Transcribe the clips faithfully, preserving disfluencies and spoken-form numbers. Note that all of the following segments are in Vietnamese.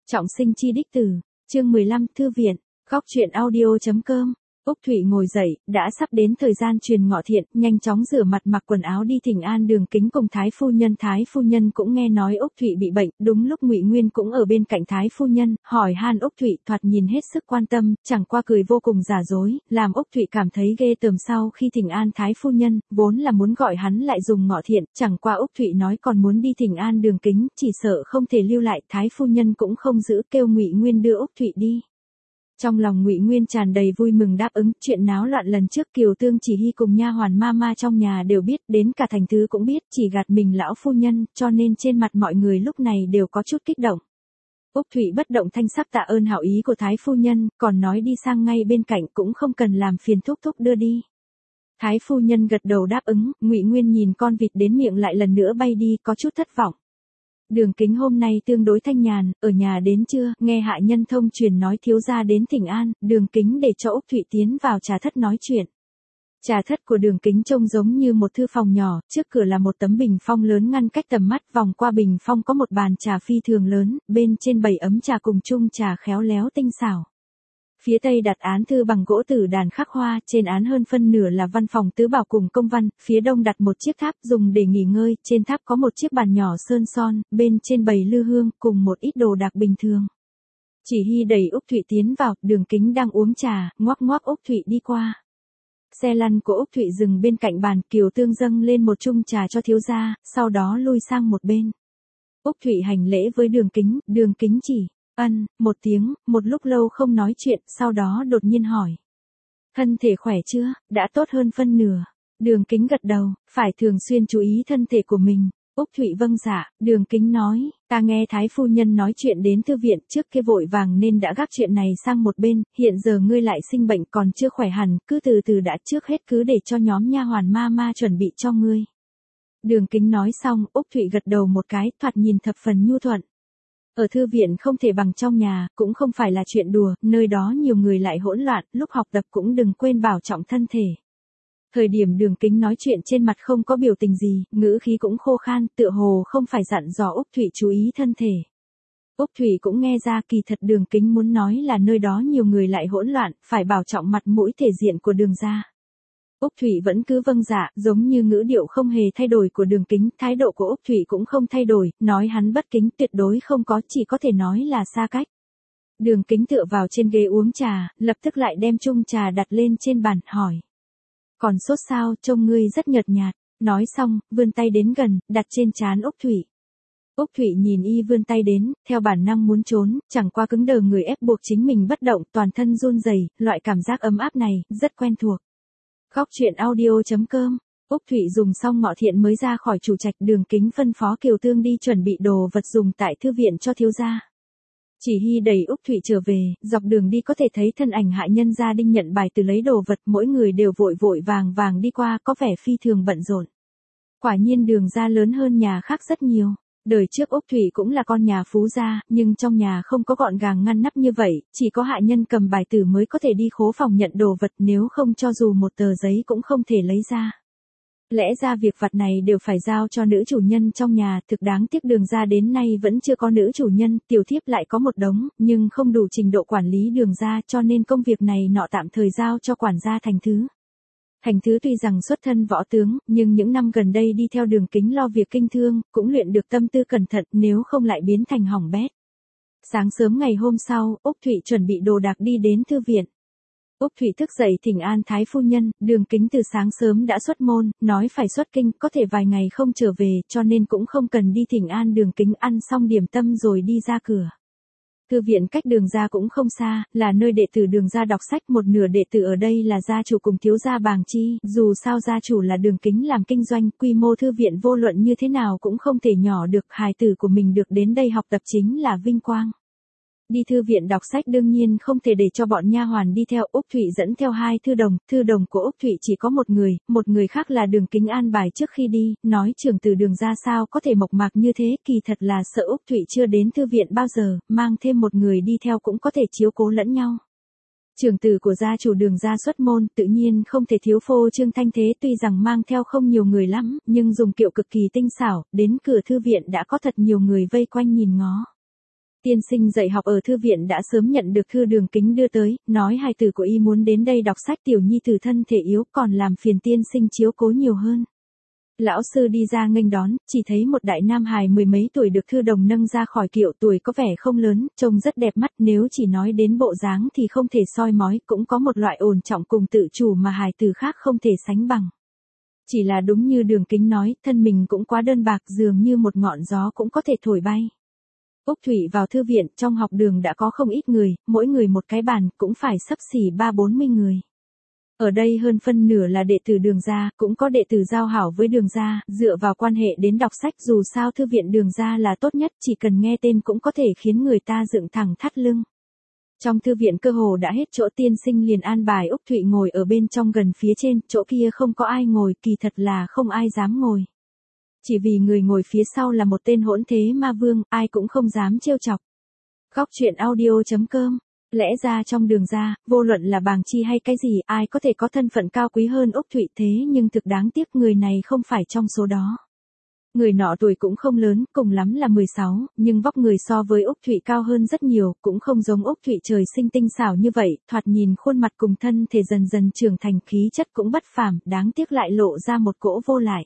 Trọng sinh chi đích tử, chương mười lăm, thư viện, góc truyện audio.com. Úc Thụy ngồi dậy, đã sắp đến thời gian truyền ngọ thiện, nhanh chóng rửa mặt mặc quần áo đi thỉnh an Đường Kính cùng Thái phu nhân. Thái phu nhân cũng nghe nói Úc Thụy bị bệnh, đúng lúc Ngụy Nguyên cũng ở bên cạnh Thái phu nhân, hỏi han Úc Thụy, thoạt nhìn hết sức quan tâm, chẳng qua cười vô cùng giả dối, làm Úc Thụy cảm thấy ghê tởm. Sau khi thỉnh an Thái phu nhân, vốn là muốn gọi hắn lại dùng ngọ thiện, chẳng qua Úc Thụy nói còn muốn đi thỉnh an Đường Kính, chỉ sợ không thể lưu lại, Thái phu nhân cũng không giữ, kêu Ngụy Nguyên đưa Úc Thụy đi. Trong lòng Ngụy Nguyên tràn đầy vui mừng đáp ứng, chuyện náo loạn lần trước Kiều Tương Chỉ Hy cùng nha hoàn ma ma trong nhà đều biết, đến cả thành thứ cũng biết, chỉ gạt mình lão phu nhân, cho nên trên mặt mọi người lúc này đều có chút kích động. Úc Thụy bất động thanh sắc tạ ơn hảo ý của Thái phu nhân, còn nói đi sang ngay bên cạnh cũng không cần làm phiền thúc thúc đưa đi. Thái phu nhân gật đầu đáp ứng, Ngụy Nguyên nhìn con vịt đến miệng lại lần nữa bay đi, có chút thất vọng. Đường Kính hôm nay tương đối thanh nhàn, ở nhà đến trưa, nghe hạ nhân thông truyền nói thiếu gia đến thỉnh an, Đường Kính để cho Úc Thụy tiến vào trà thất nói chuyện. Trà thất của Đường Kính trông giống như một thư phòng nhỏ, trước cửa là một tấm bình phong lớn ngăn cách tầm mắt, vòng qua bình phong có một bàn trà phi thường lớn, bên trên bày ấm trà cùng chung trà khéo léo tinh xảo. Phía tây đặt án thư bằng gỗ tử đàn khắc hoa, trên án hơn phân nửa là văn phòng tứ bảo cùng công văn, phía đông đặt một chiếc tháp dùng để nghỉ ngơi, trên tháp có một chiếc bàn nhỏ sơn son, bên trên bày lư hương, cùng một ít đồ đạc bình thường. Chỉ Hy đẩy Úc Thụy tiến vào, Đường Kính đang uống trà, ngoắc ngoắc Úc Thụy đi qua. Xe lăn của Úc Thụy dừng bên cạnh bàn, Kiều Tương dâng lên một chung trà cho thiếu gia, sau đó lui sang một bên. Úc Thụy hành lễ với Đường Kính, Đường Kính chỉ ân, một tiếng, một lúc lâu không nói chuyện, sau đó đột nhiên hỏi. Thân thể khỏe chưa, đã tốt hơn phân nửa. Đường Kính gật đầu, phải thường xuyên chú ý thân thể của mình. Úc Thụy vâng dạ, Đường Kính nói, ta nghe Thái phu nhân nói chuyện đến thư viện trước kia vội vàng nên đã gác chuyện này sang một bên, hiện giờ ngươi lại sinh bệnh còn chưa khỏe hẳn, cứ từ từ đã, trước hết cứ để cho nhóm nha hoàn ma ma chuẩn bị cho ngươi. Đường Kính nói xong, Úc Thụy gật đầu một cái, thoạt nhìn thập phần nhu thuận. Ở thư viện không thể bằng trong nhà, cũng không phải là chuyện đùa, nơi đó nhiều người lại hỗn loạn, lúc học tập cũng đừng quên bảo trọng thân thể. Thời điểm Đường Kính nói chuyện trên mặt không có biểu tình gì, ngữ khí cũng khô khan, tựa hồ không phải dặn dò Úc Thụy chú ý thân thể. Úc Thụy cũng nghe ra kỳ thật Đường Kính muốn nói là nơi đó nhiều người lại hỗn loạn, phải bảo trọng mặt mũi thể diện của Đường gia. Úc Thụy vẫn cứ vâng dạ, giống như ngữ điệu không hề thay đổi của Đường Kính, thái độ của Úc Thụy cũng không thay đổi, nói hắn bất kính tuyệt đối không có, chỉ có thể nói là xa cách. Đường Kính tựa vào trên ghế uống trà, lập tức lại đem chung trà đặt lên trên bàn, hỏi. Còn sốt sao, trông ngươi rất nhợt nhạt, nói xong, vươn tay đến gần, đặt trên trán Úc Thụy. Úc Thụy nhìn y vươn tay đến, theo bản năng muốn trốn, chẳng qua cứng đờ người ép buộc chính mình bất động, toàn thân run rẩy, loại cảm giác ấm áp này, rất quen thuộc. Góc truyện audio.com. Úc Thụy dùng xong ngọ thiện mới ra khỏi chủ trạch, Đường Kính phân phó Kiều Tương đi chuẩn bị đồ vật dùng tại thư viện cho thiếu gia. Chỉ Hy đẩy Úc Thụy trở về, dọc đường đi có thể thấy thân ảnh hạ nhân gia đinh nhận bài từ lấy đồ vật, mỗi người đều vội vội vàng vàng đi qua, có vẻ phi thường bận rộn. Quả nhiên Đường gia lớn hơn nhà khác rất nhiều. Đời trước Úc Thụy cũng là con nhà phú gia, nhưng trong nhà không có gọn gàng ngăn nắp như vậy, chỉ có hạ nhân cầm bài tử mới có thể đi khố phòng nhận đồ vật, nếu không cho dù một tờ giấy cũng không thể lấy ra. Lẽ ra việc vặt này đều phải giao cho nữ chủ nhân trong nhà, thực đáng tiếc Đường gia đến nay vẫn chưa có nữ chủ nhân, tiểu thiếp lại có một đống, nhưng không đủ trình độ quản lý Đường gia, cho nên công việc này nọ tạm thời giao cho quản gia Thành Thứ. Thành Thứ tuy rằng xuất thân võ tướng, nhưng những năm gần đây đi theo Đường Kính lo việc kinh thương, cũng luyện được tâm tư cẩn thận, nếu không lại biến thành hỏng bét. Sáng sớm ngày hôm sau, Úc Thụy chuẩn bị đồ đạc đi đến thư viện. Úc Thụy thức dậy thỉnh an Thái phu nhân, Đường Kính từ sáng sớm đã xuất môn, nói phải xuất kinh, có thể vài ngày không trở về, cho nên cũng không cần đi thỉnh an Đường Kính, ăn xong điểm tâm rồi đi ra cửa. Thư viện cách Đường gia cũng không xa, là nơi đệ tử Đường gia đọc sách, một nửa đệ tử ở đây là gia chủ cùng thiếu gia Bàng Chi, dù sao gia chủ là Đường Kính làm kinh doanh, quy mô thư viện vô luận như thế nào cũng không thể nhỏ được, hài tử của mình được đến đây học tập chính là vinh quang. Đi thư viện đọc sách đương nhiên không thể để cho bọn nha hoàn đi theo, Úc Thụy dẫn theo hai thư đồng, thư đồng của Úc Thụy chỉ có một người, một người khác là Đường Kính an bài trước khi đi, nói trưởng tử Đường gia sao có thể mộc mạc như thế, kỳ thật là sợ Úc Thụy chưa đến thư viện bao giờ, mang thêm một người đi theo cũng có thể chiếu cố lẫn nhau. Trưởng tử của gia chủ Đường gia xuất môn, tự nhiên không thể thiếu phô trương thanh thế, tuy rằng mang theo không nhiều người lắm, nhưng dùng kiệu cực kỳ tinh xảo, đến cửa thư viện đã có thật nhiều người vây quanh nhìn ngó. Tiên sinh dạy học ở thư viện đã sớm nhận được thư Đường Kính đưa tới, nói hài tử của y muốn đến đây đọc sách, tiểu nhi tử thân thể yếu, còn làm phiền tiên sinh chiếu cố nhiều hơn. Lão sư đi ra nghênh đón, chỉ thấy một đại nam hài mười mấy tuổi được Thư Đồng nâng ra khỏi kiệu, tuổi có vẻ không lớn, trông rất đẹp mắt, nếu chỉ nói đến bộ dáng thì không thể soi mói, cũng có một loại ổn trọng cùng tự chủ mà hài tử khác không thể sánh bằng. Chỉ là đúng như Đường Kính nói, thân mình cũng quá đơn bạc, dường như một ngọn gió cũng có thể thổi bay. Úc Thụy vào thư viện, trong học đường đã có không ít người, mỗi người một cái bàn, cũng phải xấp xỉ ba bốn mươi người. Ở đây hơn phân nửa là đệ tử Đường gia, cũng có đệ tử giao hảo với Đường gia, dựa vào quan hệ đến đọc sách, dù sao thư viện Đường gia là tốt nhất, chỉ cần nghe tên cũng có thể khiến người ta dựng thẳng thắt lưng. Trong thư viện cơ hồ đã hết chỗ, tiên sinh liền an bài Úc Thụy ngồi ở bên trong gần phía trên, chỗ kia không có ai ngồi, kỳ thật là không ai dám ngồi. Chỉ vì người ngồi phía sau là một tên hỗn thế ma vương, ai cũng không dám trêu chọc. Góc truyện audio chấm com. Lẽ ra trong Đường gia, vô luận là bàng chi hay cái gì, ai có thể có thân phận cao quý hơn Úc Thụy, thế nhưng thực đáng tiếc người này không phải trong số đó. Người nọ tuổi cũng không lớn, cùng lắm là mười sáu, nhưng vóc người so với Úc Thụy cao hơn rất nhiều, cũng không giống Úc Thụy trời sinh tinh xảo như vậy, thoạt nhìn khuôn mặt cùng thân thể dần dần trưởng thành, khí chất cũng bất phàm, đáng tiếc lại lộ ra một cỗ vô lại.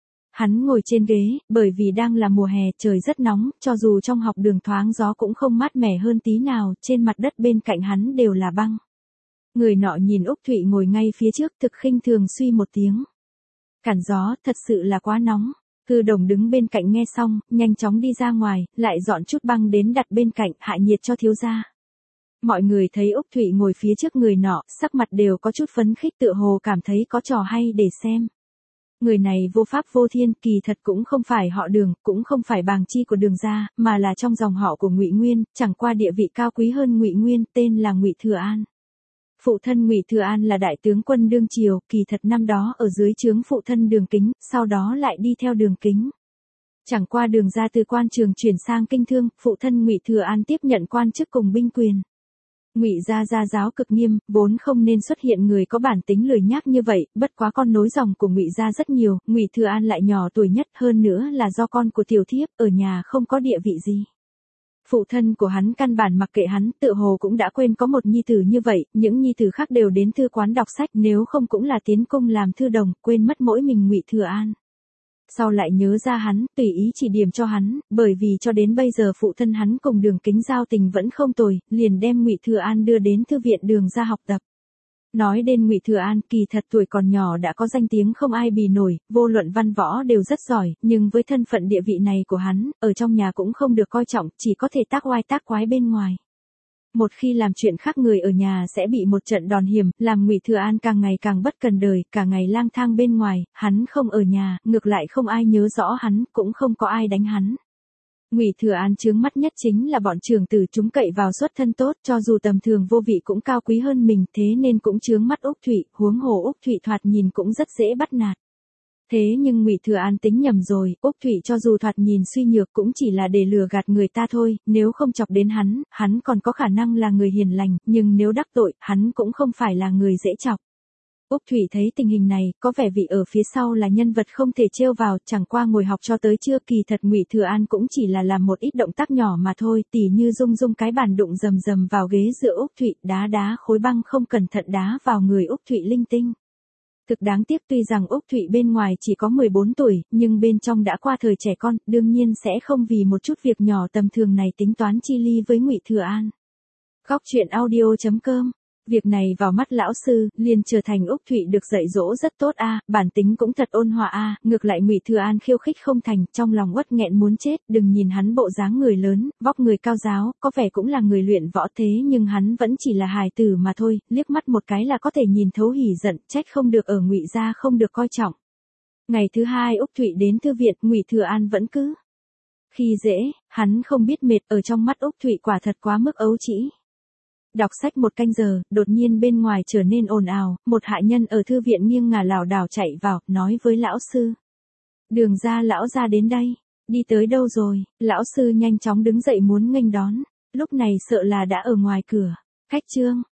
Hắn ngồi trên ghế, bởi vì đang là mùa hè, trời rất nóng, cho dù trong học đường thoáng gió cũng không mát mẻ hơn tí nào, trên mặt đất bên cạnh hắn đều là băng. Người nọ nhìn Úc Thụy ngồi ngay phía trước, thực khinh thường suy một tiếng. Cản gió, thật sự là quá nóng. Thư Đồng đứng bên cạnh nghe xong, nhanh chóng đi ra ngoài, lại dọn chút băng đến đặt bên cạnh, hạ nhiệt cho thiếu gia. Mọi người thấy Úc Thụy ngồi phía trước người nọ, sắc mặt đều có chút phấn khích, tựa hồ cảm thấy có trò hay để xem. Người này vô pháp vô thiên, kỳ thật cũng không phải họ Đường, cũng không phải bàng chi của Đường gia, mà là trong dòng họ của Ngụy Nguyên, chẳng qua địa vị cao quý hơn Ngụy Nguyên, tên là Ngụy Thừa An. Phụ thân Ngụy Thừa An là đại tướng quân đương triều, kỳ thật năm đó ở dưới trướng phụ thân Đường Kính, sau đó lại đi theo Đường Kính. Chẳng qua Đường gia từ quan trường chuyển sang kinh thương, phụ thân Ngụy Thừa An tiếp nhận quan chức cùng binh quyền. Ngụy gia gia giáo cực nghiêm, vốn không nên xuất hiện người có bản tính lười nhác như vậy, bất quá con nối dòng của Ngụy gia rất nhiều, Ngụy Thừa An lại nhỏ tuổi nhất, hơn nữa là do con của tiểu thiếp, ở nhà không có địa vị gì. Phụ thân của hắn căn bản mặc kệ hắn, tự hồ cũng đã quên có một nhi tử như vậy, những nhi tử khác đều đến thư quán đọc sách, nếu không cũng là tiến cung làm thư đồng, quên mất mỗi mình Ngụy Thừa An. Sau lại nhớ ra hắn, tùy ý chỉ điểm cho hắn, bởi vì cho đến bây giờ phụ thân hắn cùng Đường Kính giao tình vẫn không tồi, liền đem Ngụy Thừa An đưa đến thư viện Đường gia học tập. Nói đến Ngụy Thừa An, kỳ thật tuổi còn nhỏ đã có danh tiếng không ai bì nổi, vô luận văn võ đều rất giỏi, nhưng với thân phận địa vị này của hắn, ở trong nhà cũng không được coi trọng, chỉ có thể tác oai tác quái bên ngoài. Một khi làm chuyện khác người ở nhà sẽ bị một trận đòn hiểm, làm Ngụy Thừa An càng ngày càng bất cần đời, cả ngày lang thang bên ngoài, hắn không ở nhà, ngược lại không ai nhớ rõ hắn, cũng không có ai đánh hắn. Ngụy Thừa An chướng mắt nhất chính là bọn trưởng tử chúng cậy vào xuất thân tốt, cho dù tầm thường vô vị cũng cao quý hơn mình, thế nên cũng chướng mắt Úc Thụy, huống hồ Úc Thụy thoạt nhìn cũng rất dễ bắt nạt. Thế nhưng Ngụy Thừa An tính nhầm rồi, Úc Thụy cho dù thoạt nhìn suy nhược cũng chỉ là để lừa gạt người ta thôi, nếu không chọc đến hắn, hắn còn có khả năng là người hiền lành, nhưng nếu đắc tội, hắn cũng không phải là người dễ chọc. Úc Thụy thấy tình hình này, có vẻ vị ở phía sau là nhân vật không thể trêu vào, chẳng qua ngồi học cho tới trưa, kỳ thật Ngụy Thừa An cũng chỉ là làm một ít động tác nhỏ mà thôi, tỉ như rung rung cái bàn đụng rầm rầm vào ghế dựa Úc Thụy, đá đá khối băng không cẩn thận đá vào người Úc Thụy linh tinh. Thực đáng tiếc, tuy rằng Úc Thụy bên ngoài chỉ có mười bốn tuổi, nhưng bên trong đã qua thời trẻ con, đương nhiên sẽ không vì một chút việc nhỏ tầm thường này tính toán chi ly với Ngụy Thừa An. Góc truyện audio chấm com. Việc này vào mắt lão sư, liền trở thành Úc Thụy được dạy dỗ rất tốt a, à, bản tính cũng thật ôn hòa a, à, ngược lại Ngụy Thừa An khiêu khích không thành, trong lòng uất nghẹn muốn chết, đừng nhìn hắn bộ dáng người lớn, vóc người cao giáo, có vẻ cũng là người luyện võ, thế nhưng hắn vẫn chỉ là hài tử mà thôi, liếc mắt một cái là có thể nhìn thấu hỉ giận, trách không được ở Ngụy gia không được coi trọng. Ngày thứ hai Úc Thụy đến thư viện, Ngụy Thừa An vẫn cứ khi dễ, hắn không biết mệt, ở trong mắt Úc Thụy quả thật quá mức ấu trĩ. Đọc sách một canh giờ, đột nhiên bên ngoài trở nên ồn ào, một hạ nhân ở thư viện nghiêng ngả lảo đảo chạy vào, nói với lão sư. Đường gia lão gia đến đây, đi tới đâu rồi? Lão sư nhanh chóng đứng dậy muốn nghênh đón, lúc này sợ là đã ở ngoài cửa. Khách trương,